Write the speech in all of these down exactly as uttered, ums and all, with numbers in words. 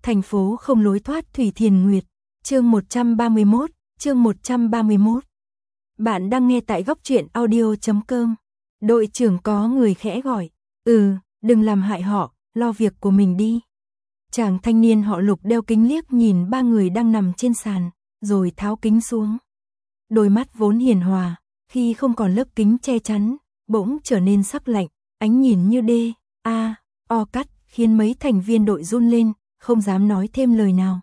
Thành phố không lối thoát Thủy Thiền Nguyệt, chương một trăm ba mươi mốt, chương một trăm ba mươi mốt. Bạn đang nghe tại góc truyện audio chấm com. Đội trưởng có người khẽ gọi, ừ, đừng làm hại họ, lo việc của mình đi. Chàng thanh niên họ Lục đeo kính liếc nhìn ba người đang nằm trên sàn, rồi tháo kính xuống. Đôi mắt vốn hiền hòa, khi không còn lớp kính che chắn, bỗng trở nên sắc lạnh, ánh nhìn như đê, a, o cắt, khiến mấy thành viên đội run lên, không dám nói thêm lời nào.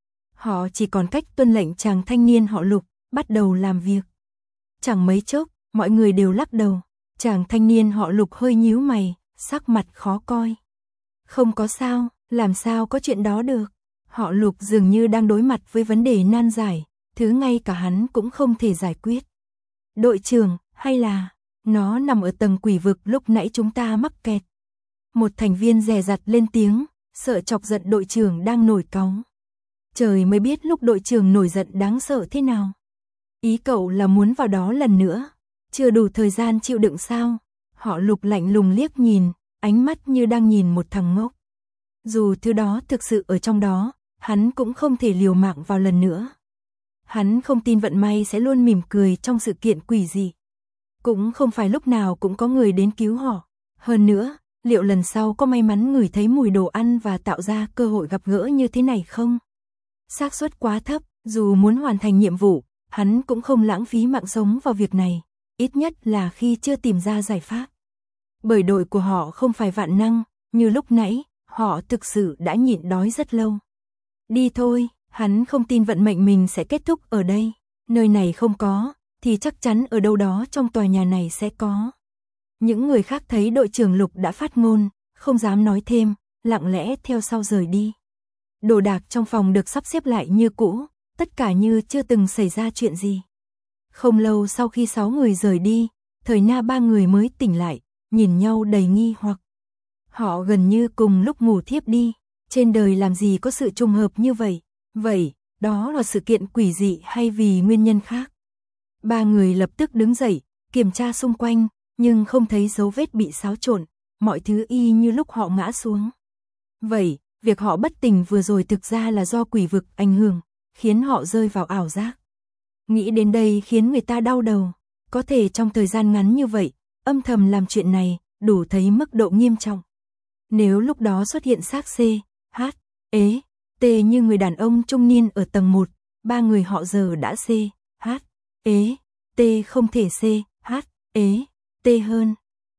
Họ chỉ còn cách tuân lệnh chàng thanh niên họ Lục, bắt đầu làm việc. Chẳng mấy chốc, mọi người đều lắc đầu, chàng thanh niên họ Lục hơi nhíu mày, sắc mặt khó coi. Không có sao, làm sao có chuyện đó được. Họ Lục dường như đang đối mặt với vấn đề nan giải, thứ ngay cả hắn cũng không thể giải quyết. Đội trưởng, hay là, nó nằm ở tầng quỷ vực lúc nãy chúng ta mắc kẹt. Một thành viên dè dặt lên tiếng, sợ chọc giận đội trưởng đang nổi cáu. Trời mới biết lúc đội trưởng nổi giận đáng sợ thế nào. Ý cậu là muốn vào đó lần nữa, chưa đủ thời gian chịu đựng sao? Họ Lục lạnh lùng liếc nhìn, ánh mắt như đang nhìn một thằng ngốc. Dù thứ đó thực sự ở trong đó, hắn cũng không thể liều mạng vào lần nữa. Hắn không tin vận may sẽ luôn mỉm cười trong sự kiện quỷ dị. Cũng không phải lúc nào cũng có người đến cứu họ. Hơn nữa, liệu lần sau có may mắn ngửi thấy mùi đồ ăn và tạo ra cơ hội gặp gỡ như thế này không? Xác suất quá thấp, dù muốn hoàn thành nhiệm vụ, hắn cũng không lãng phí mạng sống vào việc này, ít nhất là khi chưa tìm ra giải pháp. Bởi đội của họ không phải vạn năng, như lúc nãy, họ thực sự đã nhịn đói rất lâu. Đi thôi, hắn không tin vận mệnh mình sẽ kết thúc ở đây, nơi này không có, thì chắc chắn ở đâu đó trong tòa nhà này sẽ có. Những người khác thấy đội trưởng Lục đã phát ngôn, không dám nói thêm, lặng lẽ theo sau rời đi. Đồ đạc trong phòng được sắp xếp lại như cũ, tất cả như chưa từng xảy ra chuyện gì. Không lâu sau khi sáu người rời đi, Thời Na ba người mới tỉnh lại, nhìn nhau đầy nghi hoặc. Họ gần như cùng lúc ngủ thiếp đi, trên đời làm gì có sự trùng hợp như vậy, vậy, đó là sự kiện quỷ dị hay vì nguyên nhân khác? Ba người lập tức đứng dậy, kiểm tra xung quanh, nhưng không thấy dấu vết bị xáo trộn, mọi thứ y như lúc họ ngã xuống. Vậy, việc họ bất tỉnh vừa rồi thực ra là do quỷ vực ảnh hưởng, khiến họ rơi vào ảo giác. Nghĩ đến đây khiến người ta đau đầu, có thể trong thời gian ngắn như vậy, âm thầm làm chuyện này, đủ thấy mức độ nghiêm trọng. Nếu lúc đó xuất hiện xác C, H, ế, T như người đàn ông trung niên ở tầng một, ba người họ giờ đã C, H, ế, T không thể C, H, ế, T hơn.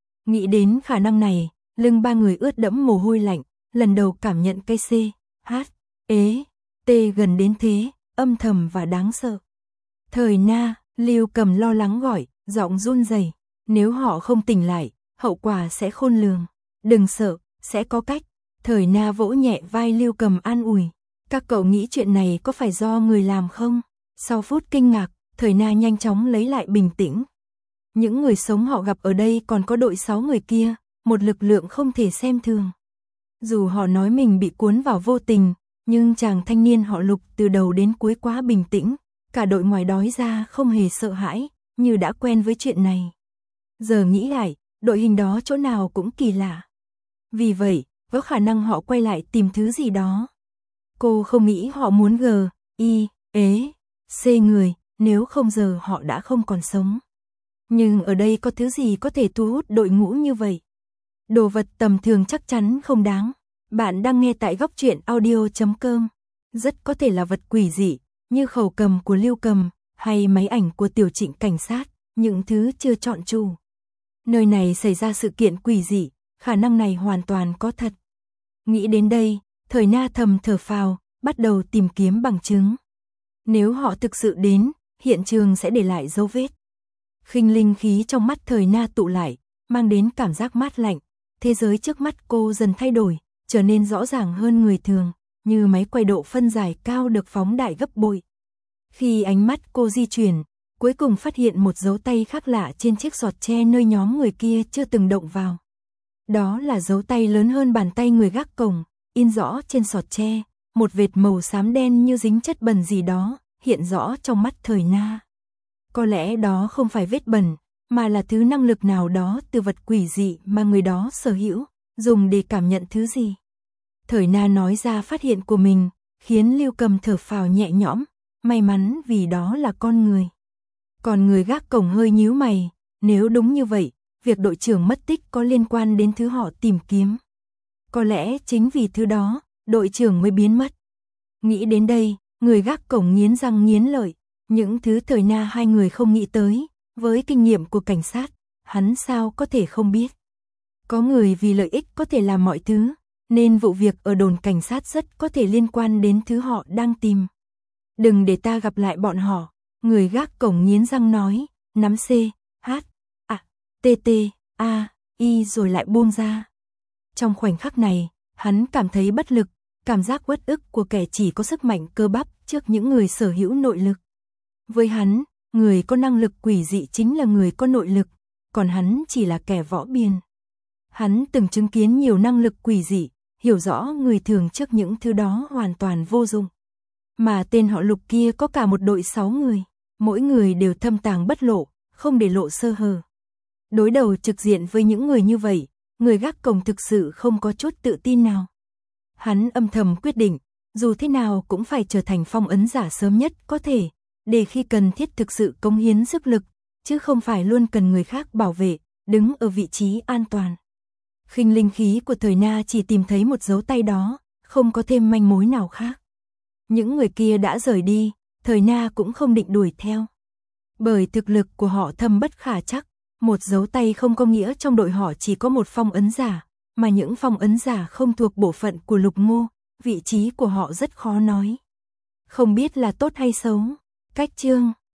Nghĩ đến khả năng này, lưng ba người ướt đẫm mồ hôi lạnh, lần đầu cảm nhận cái C, H, ế, T gần đến thế, âm thầm và đáng sợ. Thời Na, Lưu Cầm lo lắng gọi, giọng run rẩy, nếu họ không tỉnh lại, hậu quả sẽ khôn lường. Đừng sợ, sẽ có cách. Thời Na vỗ nhẹ vai Lưu Cầm an ủi. Các cậu nghĩ chuyện này có phải do người làm không? Sau phút kinh ngạc, Thời Na nhanh chóng lấy lại bình tĩnh. Những người sống họ gặp ở đây còn có đội sáu người kia, một lực lượng không thể xem thường. Dù họ nói mình bị cuốn vào vô tình, nhưng chàng thanh niên họ Lục từ đầu đến cuối quá bình tĩnh, cả đội ngoài đói ra không hề sợ hãi, như đã quen với chuyện này. Giờ nghĩ lại, đội hình đó chỗ nào cũng kỳ lạ. Vì vậy, có khả năng họ quay lại tìm thứ gì đó. Cô không nghĩ họ muốn G, I, ế, C người, nếu không giờ họ đã không còn sống. Nhưng ở đây có thứ gì có thể thu hút đội ngũ như vậy? Đồ vật tầm thường chắc chắn không đáng. Bạn đang nghe tại góc truyện audio chấm com. Rất có thể là vật quỷ dị, như khẩu cầm của Lưu Cầm, hay máy ảnh của Tiểu Trịnh cảnh sát, những thứ chưa chọn chủ. Nơi này xảy ra sự kiện quỷ dị, khả năng này hoàn toàn có thật. Nghĩ đến đây, Thời Na thầm thở phào, bắt đầu tìm kiếm bằng chứng. Nếu họ thực sự đến, hiện trường sẽ để lại dấu vết. Khinh linh khí trong mắt Thời Na tụ lại, mang đến cảm giác mát lạnh. Thế giới trước mắt cô dần thay đổi, trở nên rõ ràng hơn người thường, như máy quay độ phân giải cao được phóng đại gấp bội. Khi ánh mắt cô di chuyển, cuối cùng phát hiện một dấu tay khác lạ trên chiếc giọt tre nơi nhóm người kia chưa từng động vào. Đó là dấu tay lớn hơn bàn tay người gác cổng, in rõ trên sọt tre, một vệt màu xám đen như dính chất bẩn gì đó, hiện rõ trong mắt Thời Na. Có lẽ đó không phải vết bẩn, mà là thứ năng lực nào đó từ vật quỷ dị mà người đó sở hữu, dùng để cảm nhận thứ gì. Thời Na nói ra phát hiện của mình, khiến Lưu Cầm thở phào nhẹ nhõm, may mắn vì đó là con người. Còn người gác cổng hơi nhíu mày, nếu đúng như vậy, việc đội trưởng mất tích có liên quan đến thứ họ tìm kiếm. Có lẽ chính vì thứ đó, đội trưởng mới biến mất. Nghĩ đến đây, người gác cổng nghiến răng nghiến lợi, những thứ Thời Na hai người không nghĩ tới, với kinh nghiệm của cảnh sát, hắn sao có thể không biết. Có người vì lợi ích có thể làm mọi thứ, nên vụ việc ở đồn cảnh sát rất có thể liên quan đến thứ họ đang tìm. Đừng để ta gặp lại bọn họ, người gác cổng nghiến răng nói, nắm C, H, A, T T, A, I rồi lại buông ra. Trong khoảnh khắc này, hắn cảm thấy bất lực, cảm giác uất ức của kẻ chỉ có sức mạnh cơ bắp trước những người sở hữu nội lực. Với hắn, người có năng lực quỷ dị chính là người có nội lực, còn hắn chỉ là kẻ võ biên. Hắn từng chứng kiến nhiều năng lực quỷ dị, hiểu rõ người thường trước những thứ đó hoàn toàn vô dụng. Mà tên họ Lục kia có cả một đội sáu người, mỗi người đều thâm tàng bất lộ, không để lộ sơ hở. Đối đầu trực diện với những người như vậy, người gác cổng thực sự không có chút tự tin nào. Hắn âm thầm quyết định, dù thế nào cũng phải trở thành phong ấn giả sớm nhất có thể, để khi cần thiết thực sự cống hiến sức lực, chứ không phải luôn cần người khác bảo vệ, đứng ở vị trí an toàn. Khinh linh khí của Thời Na chỉ tìm thấy một dấu tay đó, không có thêm manh mối nào khác. Những người kia đã rời đi, Thời Na cũng không định đuổi theo. Bởi thực lực của họ thâm bất khả chắc, một dấu tay không có nghĩa trong đội họ chỉ có một phong ấn giả, mà những phong ấn giả không thuộc bộ phận của Lục Ngô, vị trí của họ rất khó nói. Không biết là tốt hay xấu. Cách chương